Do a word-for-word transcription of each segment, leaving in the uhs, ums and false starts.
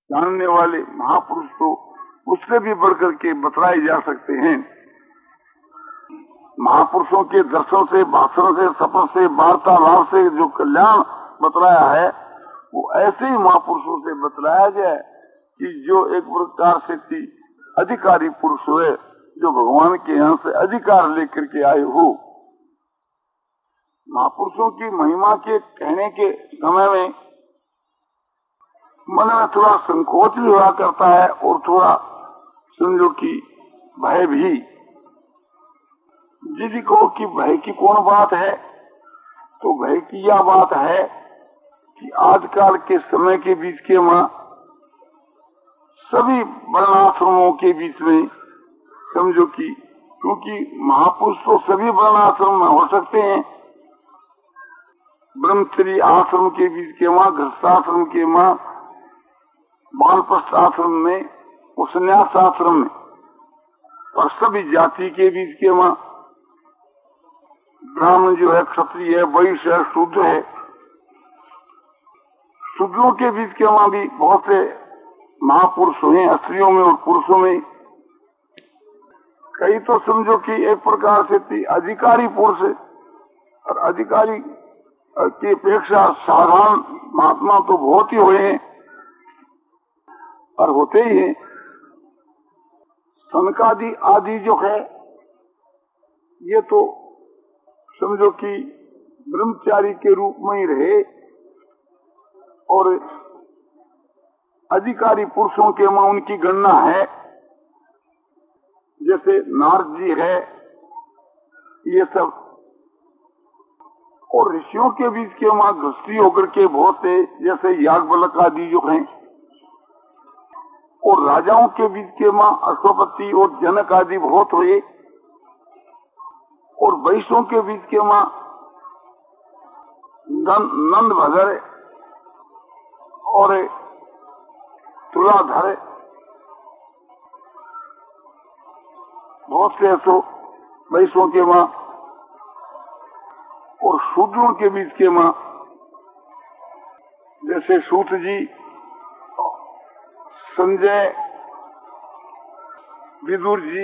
जानने वाले महापुरुष तो उससे भी बढ़कर के बतलाए जा सकते हैं। महापुरुषों के दर्शन से, भाषण से, सफर से, वार्तालाप से जो कल्याण बतलाया है वो ऐसे ही महापुरुषों से बतलाया जाए कि जो एक प्रकार से थी अधिकारी पुरुष हुए, जो भगवान के यहाँ से अधिकार लेकर के आए हो। महापुरुषों की महिमा के कहने के समय में मन में थोड़ा संकोच भी हुआ करता है और थोड़ा समझो कि भय भी। यदि कहो कि भय की कौन बात है, तो भय की यह बात है कि आजकल के समय के बीच के मां सभी वर्णाश्रमों के बीच में समझो कि, क्योंकि महापुरुष तो सभी वर्णाश्रम में हो सकते हैं, ब्रह्मचर्य आश्रम के बीच के मां, गृहस्थाश्रम के मां, बानप्रस्थ आश्रम में, संन्यास आश्रम में, और सभी जाति के बीच के मां, ब्राह्मण जो है, क्षत्रिय है, वैश्य है, शूद्र है, शूद्रों के बीच के मां भी बहुत से महापुरुष हुए, स्त्रियों में और पुरुषों में। कई तो समझो कि एक प्रकार से अधिकारी पुरुष और अधिकारी की अपेक्षा साधारण महात्मा तो बहुत ही हुए हैं और होते ही हैं। सनकादि आदि जो है ये तो समझो कि ब्रह्मचारी के रूप में ही रहे और अधिकारी पुरुषों के में उनकी गणना है। जैसे नारद जी है, ये सब, और ऋषियों के बीच के मां गृहस्थी होकर के बहुत से, जैसे याज्ञवल्क्य आदि जो हैं, और राजाओं के बीच के मां अश्वपति और जनक आदि बहुत हुए, और वैश्यों के बीच के मां नंद भद्र और तुलाधर, बहुत से ऐसो वैश्यों के मां, और शूद्रों के बीच के मां जैसे सूत जी, संजय, विदुर जी,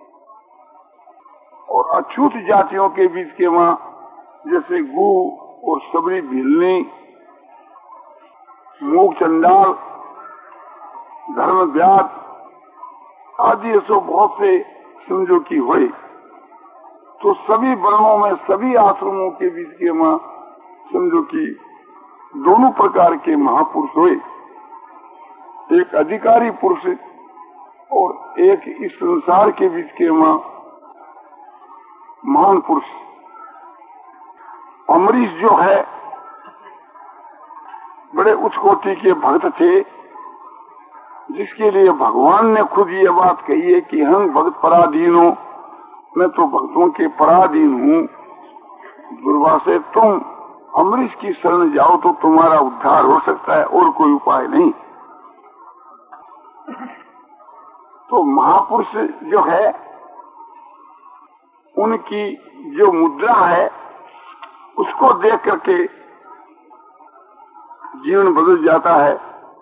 और अछूत जातियों के बीच के मां जैसे गु और सबरी भिलनी, मूक चंडाल, धर्म व्याध आदि ऐसो बहुत से समझो की हुए। तो सभी वर्णों में, सभी आश्रमों के बीच के मां समझो कि दोनों प्रकार के महापुरुष हुए, एक अधिकारी पुरुष और एक इस संसार के बीच के मां महान पुरुष। अमरीश जो है बड़े उच्च कोटि के भक्त थे, जिसके लिए भगवान ने खुद ये बात कही है कि हम भक्त पराधीन हो, मैं तो भक्तों के पराधीन हूँ। दुर्वासे तुम अमरीश की शरण जाओ तो तुम्हारा उद्धार हो सकता है, और कोई उपाय नहीं। तो महापुरुष जो है उनकी जो मुद्रा है उसको देख करके जीवन बदल जाता है।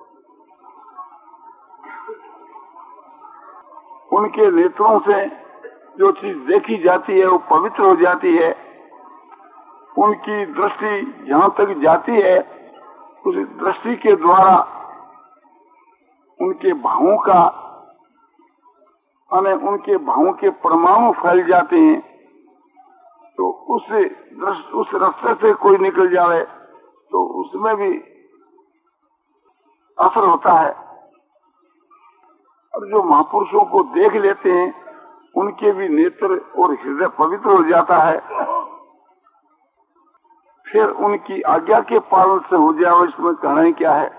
उनके नेत्रों से जो चीज देखी जाती है वो पवित्र हो जाती है। उनकी दृष्टि जहाँ तक जाती है उस दृष्टि के द्वारा उनके भावों का, यानी उनके भावों के परमाणु फैल जाते हैं। तो उस उस रास्ते से कोई निकल जाए तो उसमें भी असर होता है। और जो महापुरुषों को देख लेते हैं उनके भी नेत्र और हृदय पवित्र हो जाता है। फिर उनकी आज्ञा के पालन से हो जाए, इसमें कहना क्या है।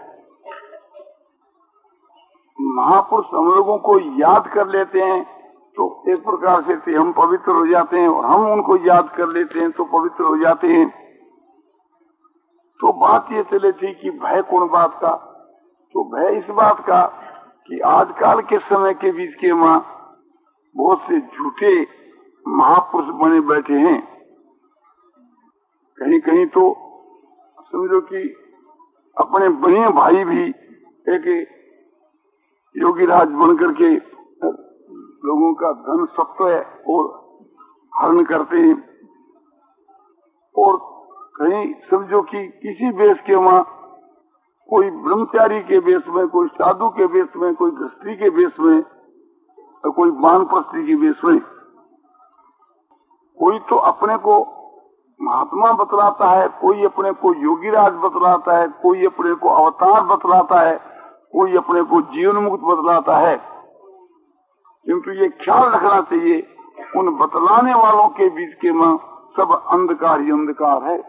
महापुरुष हम लोगों को याद कर लेते हैं तो एक प्रकार से हम पवित्र हो जाते हैं, और हम उनको याद कर लेते हैं तो पवित्र हो जाते हैं। तो बात ये चले थी कि भय कौन बात का, तो भय इस बात का कि आजकल के समय के बीच के मां बहुत से झूठे महापुरुष बने बैठे हैं। कहीं कहीं तो समझो कि अपने बड़े भाई भी एक योगी राज बन करके लोगों का धन सत्व और हरण करते हैं। और कहीं समझो कि किसी वेश के वहां कोई ब्रह्मचारी के वेश में, कोई साधु के वेश में, कोई गृहस्थी के वेश में, कोई वानप्रस्थी के वेश में, कोई तो अपने को महात्मा बतलाता है, कोई अपने को योगीराज बतलाता है, कोई अपने को अवतार बतलाता है, कोई अपने को जीवन मुक्त बतलाता है। किंतु ये ख्याल रखना चाहिए, उन बतलाने वालों के बीच के में सब अंधकार ही अंधकार है।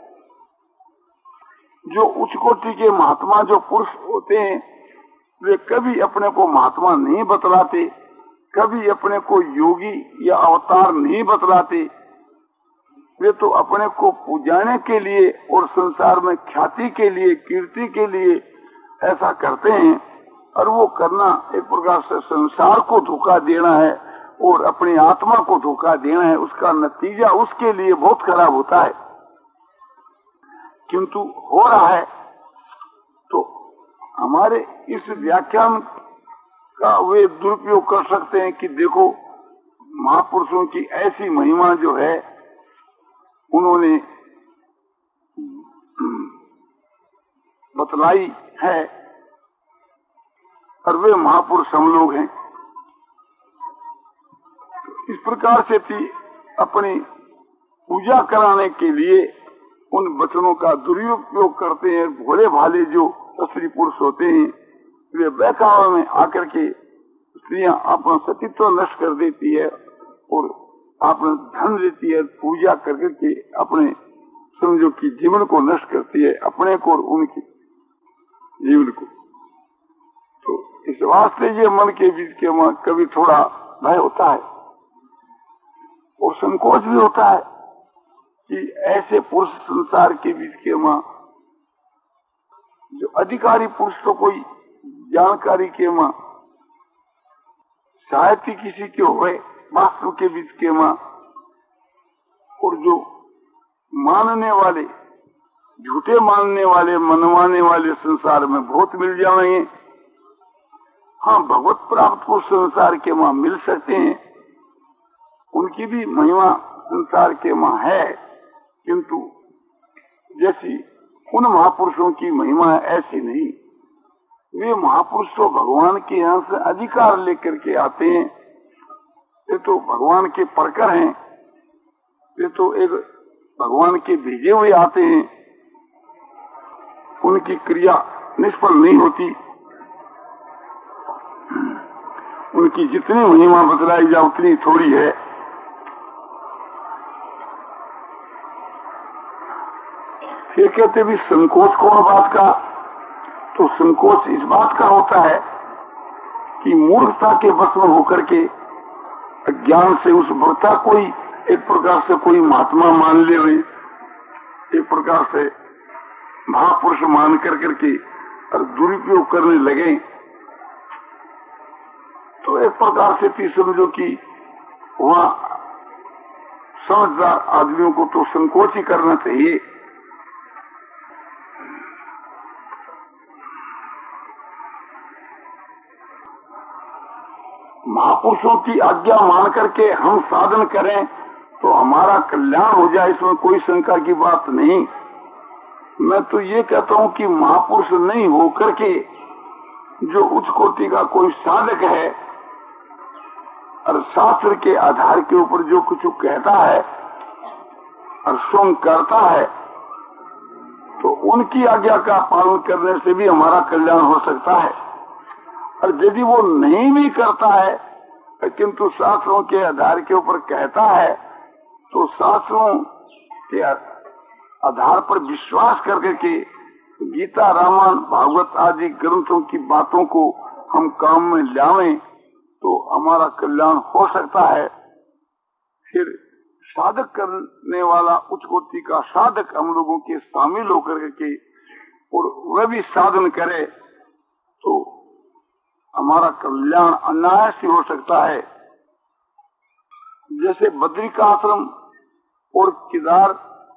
जो उच्च कोटि के महात्मा जो पुरुष होते हैं, वे कभी अपने को महात्मा नहीं बतलाते, कभी अपने को योगी या अवतार नहीं बतलाते। वे तो अपने को पूजाने के लिए और संसार में ख्याति के लिए, कीर्ति के लिए ऐसा करते हैं। और वो करना एक प्रकार से संसार को धोखा देना है और अपनी आत्मा को धोखा देना है। उसका नतीजा उसके लिए बहुत खराब होता है। किंतु हो रहा है तो हमारे इस व्याख्यान का वे दुरुपयोग कर सकते हैं कि देखो महापुरुषों की ऐसी महिमा जो है उन्होंने बतलाई है और वे महापुरुष हम लोग हैं। इस प्रकार से भी अपनी पूजा कराने के लिए उन वचनों का दुरुपयोग करते हैं। भोले भाले जो स्त्री पुरुष होते हैं, वे बहकावे में आकर के स्त्रियां अपना सतीत्व नष्ट कर देती है और अपना धन देती है, पूजा करके के अपने समझो कि जीवन को नष्ट करती है, अपने को और उनकी जीवन को। तो इस वास्ते ये मन के बीच के वहां कभी थोड़ा भय होता है और संकोच भी होता है कि ऐसे पुरुष संसार के बीच के वहां जो अधिकारी पुरुष तो कोई जानकारी के वहां साहित्य किसी के हुए वास्तव के बीच के वहां, और जो मानने वाले झूठे मानने वाले मनवाने वाले संसार में बहुत मिल जाएंगे। हाँ, भगवत प्राप्त पुरुष संसार के वहां मिल सकते हैं, उनकी भी महिमा संसार के वहां है, किंतु जैसी उन महापुरुषों की महिमा है ऐसी नहीं। वे महापुरुष तो भगवान के यहाँ से अधिकार लेकर के आते हैं। वे तो भगवान के परकर हैं, वे तो एक भगवान के भेजे हुए आते हैं। उनकी क्रिया निष्फल नहीं होती। उनकी जितनी महिमा बतलाई जाए उतनी थोड़ी है। फिर कहते भी संकोच कौन बात का, तो संकोच इस बात का होता है कि मूर्खता के वश में होकर के अज्ञान से उस वक्ता कोई एक प्रकार से कोई महात्मा मान ले, एक प्रकार से महापुरुष मान कर करके और दुरुपयोग करने लगे। तो एक प्रकार से भी समझो कि वहां समझदार आदमियों को तो संकोच ही करना चाहिए। महापुरुषों की आज्ञा मान करके हम साधन करें तो हमारा कल्याण हो जाए, इसमें कोई शंका की बात नहीं। मैं तो ये कहता हूँ कि महापुरुष नहीं होकर के जो उच्च कोटि का कोई साधक है और शास्त्र के आधार के ऊपर जो कुछ कहता है और स्वयं करता है, तो उनकी आज्ञा का पालन करने से भी हमारा कल्याण हो सकता है। और यदि वो नहीं भी करता है किंतु शास्त्रों के आधार के ऊपर कहता है, तो शास्त्रों के आधार पर विश्वास करके के गीता, रामायण, भागवत आदि ग्रंथों की बातों को हम काम में लावें तो हमारा कल्याण हो सकता है। फिर साधक करने वाला उच्च कोटि का साधक हम लोगों के शामिल होकर के और वह भी साधन करे तो हमारा कल्याण अनायास ही हो सकता है। जैसे बद्री का आश्रम और केदार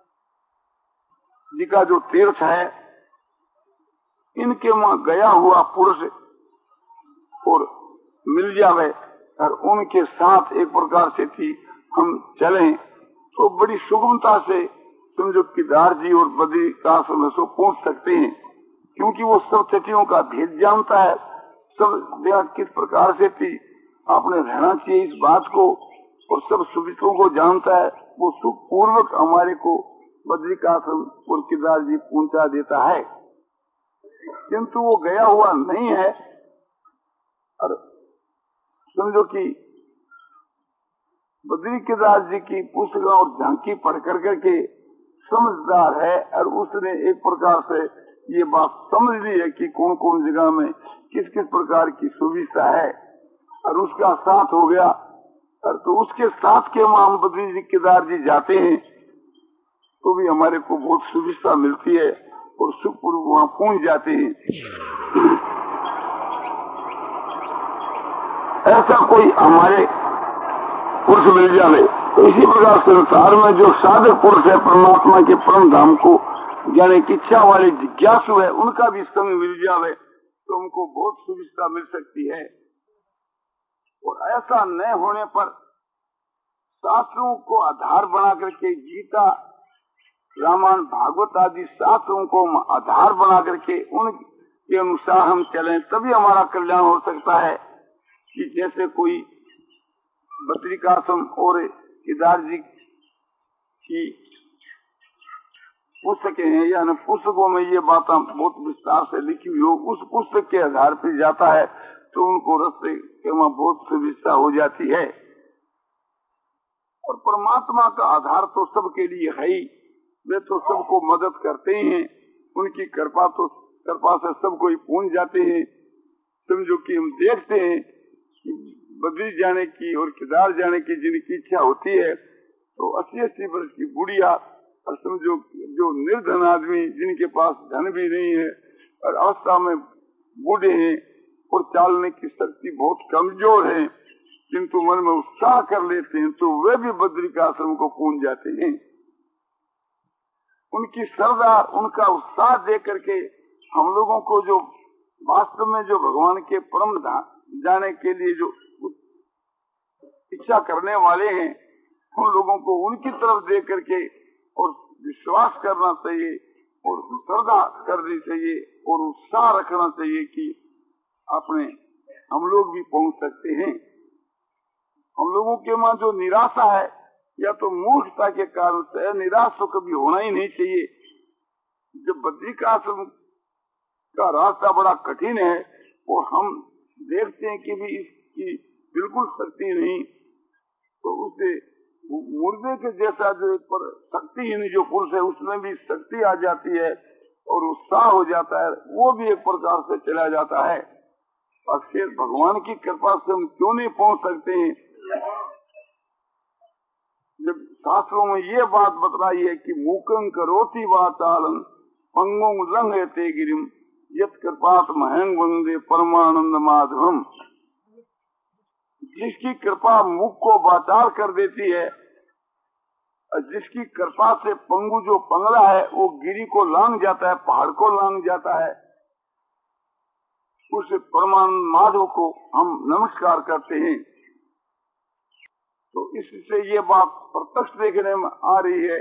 जी का जो तीर्थ है, इनके वहां गया हुआ पुरुष और मिल जावे और उनके साथ एक प्रकार से थी हम चलें तो बड़ी सुगमता से समझो केदार जी और बद्री का सो पहुंच सकते हैं, क्योंकि वो सब तिथियों का भेद जानता है, सब जगह किस प्रकार से थी आपने रहना चाहिए इस बात को, और सब सुविधाओं को जानता है। वो सुख पूर्वक हमारे को बद्रिकाश्रम और केदार जी पहुंचा देता है, किंतु वो गया हुआ नहीं है। और समझो कि बद्री केदार जी की पुस्तक और झांकी पढ़ कर करके समझदार है और उसने एक प्रकार से ये बात समझ ली है कि कौन कौन जगह में किस किस प्रकार की सुविधा है, और उसका साथ हो गया। और तो उसके साथ के हम बद्री जी केदार जी जाते हैं तो भी हमारे को बहुत सुविधा मिलती है और सुखपूर्वक वहाँ पहुंच जाते हैं। ऐसा कोई हमारे पुरुष मिल जाए तो इसी प्रकार संसार में जो साधक पुरुष है परमात्मा के परम धाम को जाने की इच्छा वाले जिज्ञासु है, उनका भी संग मिल जाए तो हमको बहुत सुविधा मिल सकती है। और ऐसा न होने पर शास्त्रों को आधार बना करके गीता रामायण भागवत आदि शास्त्रों को आधार बना करके उनके अनुसार हम चलें तभी हमारा कल्याण हो सकता है। कि जैसे कोई बद्रिकाश्रम और केदार जी की पुस्तकें हैं या पुस्तकों में ये बात बहुत विस्तार से लिखी हुई हो, उस पुस्तक के आधार पर जाता है तो उनको रास्ते के वहाँ बहुत सुविधा हो जाती है। और परमात्मा का आधार तो सबके लिए है ही, वे तो सबको मदद करते हैं, उनकी कृपा तो कृपा से सब कोई पहुंच जाते हैं। समझो कि हम देखते हैं कि बद्री जाने की और केदार जाने की जिनकी इच्छा होती है तो अस्सी अस्सी वर्ष की बुढ़िया और समझो जो निर्धन आदमी जिनके पास धन भी नहीं है और अवस्था में बूढ़े हैं और चालने की शक्ति बहुत कमजोर है, किंतु मन में उत्साह कर लेते हैं तो वे भी बद्रिकाश्रम को पहुंच जाते हैं। उनकी श्रद्धा उनका उत्साह देख करके हम लोगों को जो वास्तव में जो भगवान के परम जाने के लिए जो इच्छा करने वाले हैं उन लोगों को उनकी तरफ देख करके और विश्वास करना चाहिए और श्रद्धा करनी चाहिए और उत्साह रखना चाहिए कि अपने हम लोग भी पहुंच सकते हैं। हम लोगों के वहां जो निराशा है या तो मूर्खता के कारण से, निराश तो कभी होना ही नहीं चाहिए। जब बद्रिकाश्रम का रास्ता बड़ा कठिन है और हम देखते हैं कि भी इसकी बिल्कुल शक्ति नहीं, तो उसे मुर्दे के जैसा जो एक पर शक्तिहीन जो पुरुष है उसमें भी शक्ति आ जाती है और उत्साह हो जाता है, वो भी एक प्रकार से चला जाता है। और फिर भगवान की कृपा से हम क्यों नहीं पहुंच सकते हैं? जब शास्त्रों में ये बात बतलाई है कि मूकं करोति वाचालं पंगुं लंघयते गिरिम यत् कृपात महंग वंदे परमानंद माधवम। जिसकी कृपा मुख को वाचाल कर देती है और जिसकी कृपा से पंगु जो पंगला है वो गिरी को लांग जाता है, पहाड़ को लांग जाता है, उस परमानंद माधव को हम नमस्कार करते हैं। तो इससे ये बात प्रत्यक्ष देखने में आ रही है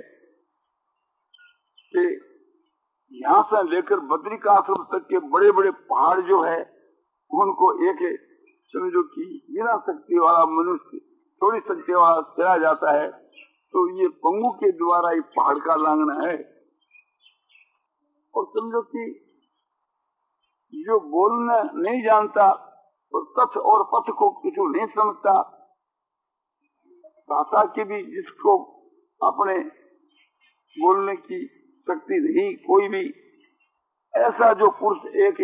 कि यहाँ से लेकर बद्रिकाश्रम तक के बड़े बड़े पहाड़ जो है उनको एक समझो कि बिना शक्ति वाला मनुष्य थोड़ी शक्ति वाला चला जाता है, तो ये पंगु के द्वारा ही पहाड़ का लांघना है। और समझो कि जो बोलना नहीं जानता और तथ और पथ को कुछ नहीं समझता, भाषा की भी जिसको अपने बोलने की शक्ति नहीं, कोई भी ऐसा जो पुरुष एक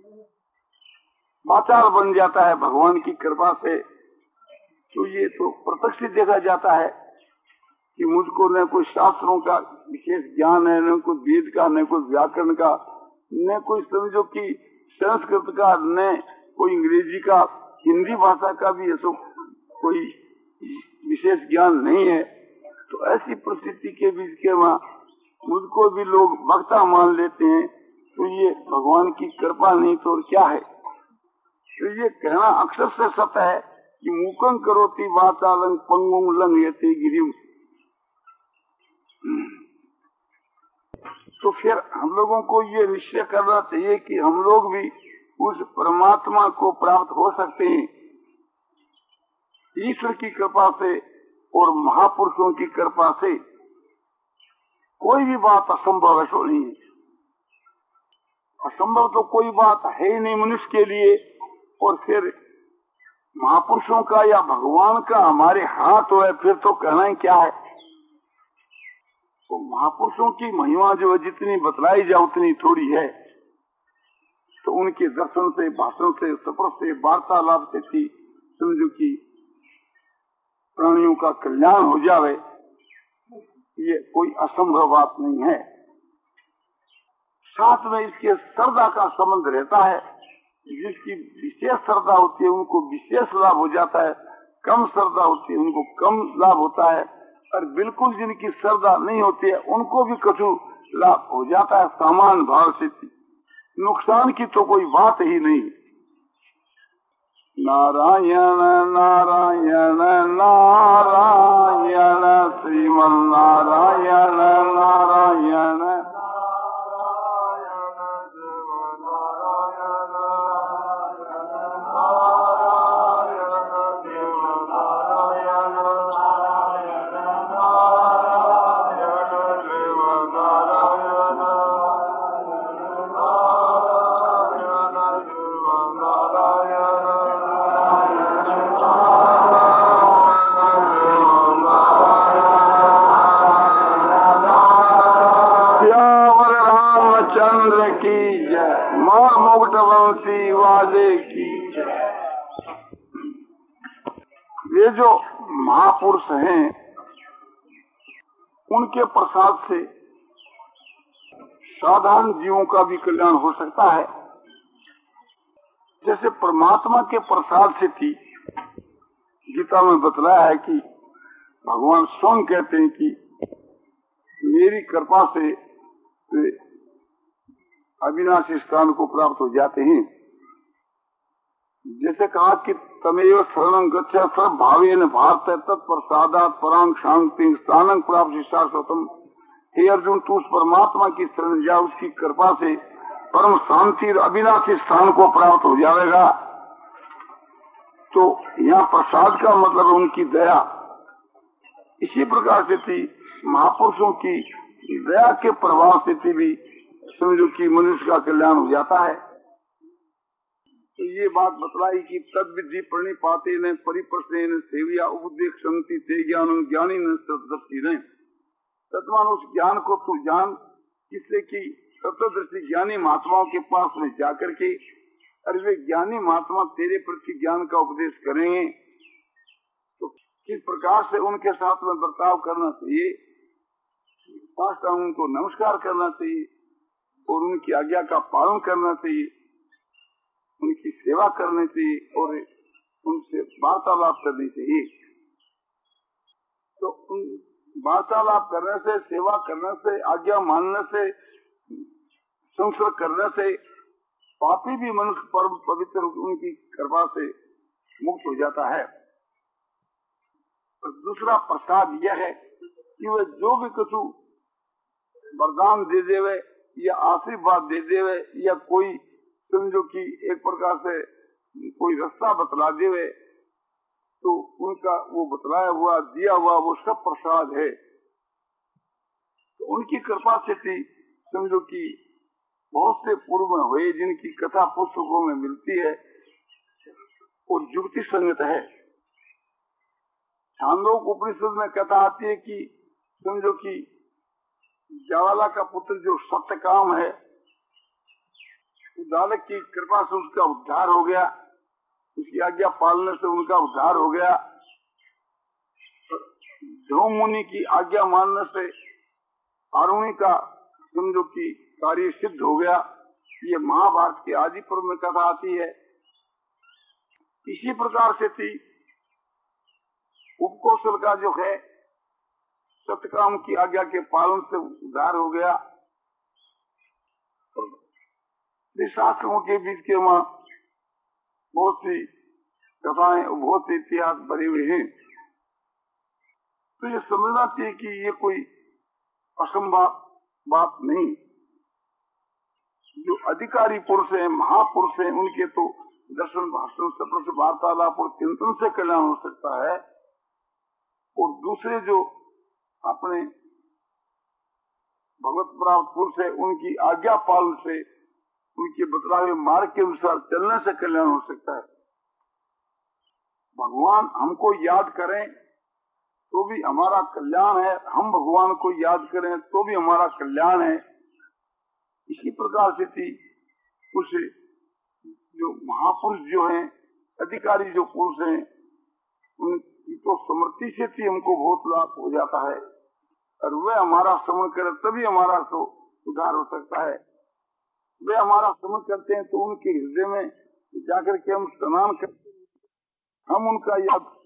वाचाल बन जाता है भगवान की कृपा से, तो ये तो प्रत्यक्ष देखा जाता है कि मुझको न कोई शास्त्रों का विशेष ज्ञान है, न कोई वेद का, न कोई व्याकरण का, न कोई समझो कि संस्कृत का, न कोई अंग्रेजी का, हिंदी भाषा का भी ऐसा कोई विशेष ज्ञान नहीं है। तो ऐसी परिस्थिति के बीच के वहाँ मुझको भी लोग वक्ता मान लेते हैं, तो ये भगवान की कृपा नहीं तो और क्या है। तो ये कहना अक्षर से सत्य है कि मूकं करोति वाचालं पंगुं लंघयते गिरिम। तो फिर हम लोगों को ये निश्चय करना चाहिए कि हम लोग भी उस परमात्मा को प्राप्त हो सकते हैं ईश्वर की कृपा से और महापुरुषों की कृपा से। कोई भी बात असंभव है नहीं है। असंभव तो कोई बात है ही नहीं मनुष्य के लिए। और फिर महापुरुषों का या भगवान का हमारे हाथ हो है फिर तो कहना ही क्या है। तो महापुरुषों की महिमा जो है जितनी बतलाई जाए उतनी थोड़ी है। तो उनके दर्शन से, भाषण से, सफर से, वार्तालाप से थी समझो कि प्राणियों का कल्याण हो जावे, ये कोई असंभव बात नहीं है। साथ में इसके श्रद्धा का संबंध रहता है। जिसकी विशेष श्रद्धा होती है उनको विशेष लाभ हो जाता है, कम श्रद्धा होती है उनको कम लाभ होता है, और बिल्कुल जिनकी श्रद्धा नहीं होती है उनको भी कछु लाभ हो जाता है। समान भाव से नुकसान की तो कोई बात ही नहीं। नारायण नारायण नारायण श्रीमन नारायण नारायण ये जो महापुरुष हैं उनके प्रसाद से साधारण जीवों का भी कल्याण हो सकता है। जैसे परमात्मा के प्रसाद से थी, गीता में बतलाया है कि भगवान स्वयं कहते हैं कि मेरी कृपा से अविनाशी स्थान को प्राप्त हो जाते हैं। जैसे कहा कि तमेव शरणं गच्छ सब भावेन भारत तत्प्रसादात् परां शांति स्थानं प्राप्त शाश्वतम। हे अर्जुन, तू उस परमात्मा की शरण जा, उसकी कृपा से परम शांति अविनाशी स्थान को प्राप्त हो जाएगा। तो यहाँ प्रसाद का मतलब उनकी दया। इसी प्रकार से थी महापुरुषों की दया के प्रभाव से थी भी समझो कि मनुष्य का कल्याण हो जाता है। तो ये बात बतलाई कि तद विधि प्रणिपाते न परिप्रश्न सेविया उपदेश संति ते ज्ञान ज्ञानी न सदृष्टि न। तत्मान उस ज्ञान को तू जान, जिससे कि तत्वदर्शी ज्ञानी महात्माओं के पास में जाकर के अरे वे ज्ञानी महात्मा तेरे प्रति ज्ञान का उपदेश करेंगे तो किस प्रकार से उनके साथ में बर्ताव करना चाहिए, साष्टांग उनको नमस्कार करना चाहिए और उनकी आज्ञा का पालन करना चाहिए, उनकी सेवा करनी चाहिए और उनसे वार्तालाप करनी चाहिए। तो उन वार्तालाप करने से, सेवा करने से, आज्ञा मानने से, संसर्ग करने से पापी भी मनुष्य परम पवित्र उनकी कृपा से मुक्त हो जाता है। और दूसरा प्रसाद यह है कि वह जो भी कुछ वरदान दे देवे या आशीर्वाद दे देवे या कोई समझो कि एक प्रकार से कोई रास्ता बतला देवे तो उनका वो बतलाया हुआ दिया हुआ वो सब प्रसाद है। तो उनकी कृपा से थी समझो कि बहुत से पूर्व में हुए जिनकी कथा पुस्तकों में मिलती है और युक्ति संगत है। छांदोग उपनिषद में कथा आती है कि समझो कि ज्वाला का पुत्र जो सत्यकाम है, बालक की कृपा से उसका उद्धार हो गया, उसकी आज्ञा पालने से उनका उद्धार हो गया। ध्रुव मुनि की आज्ञा मानने से आरुणी का समझो कि कार्य सिद्ध हो गया। ये महाभारत के आदि पर्व में कथा आती है। इसी प्रकार से थी उपकौशल का जो है सत्यकाम की आज्ञा के पालन से उद्धार हो गया। शास्त्रों के बीच के वहां बहुत सी कथाएं, बहुत से इतिहास भरे हुए हैं। तो ये समझना चाहिए कि ये कोई असंभव बात नहीं। जो अधिकारी पुरुष हैं, महापुरुष हैं, उनके तो दर्शन, भाषण, सत्र से वार्तालाप और चिंतन से कल्याण हो सकता है। और दूसरे जो अपने भगवत प्राप्त पुरुष है, उनकी आज्ञा पालन से, उनके बतलावे मार्ग के अनुसार चलने से कल्याण हो सकता है। भगवान हमको याद करें तो भी हमारा कल्याण है, हम भगवान को याद करें तो भी हमारा कल्याण है। इसी प्रकार से थी उस जो महापुरुष जो हैं, अधिकारी जो पुरुष हैं, उनकी तो समृद्धि से थी हमको बहुत लाभ हो जाता है। और वे हमारा श्रवण करें तभी हमारा तो सुधार हो सकता है। वे हमारा श्रवण करते हैं तो उनके हृदय में जाकर के हम स्नान करते हैं, हम उनका याद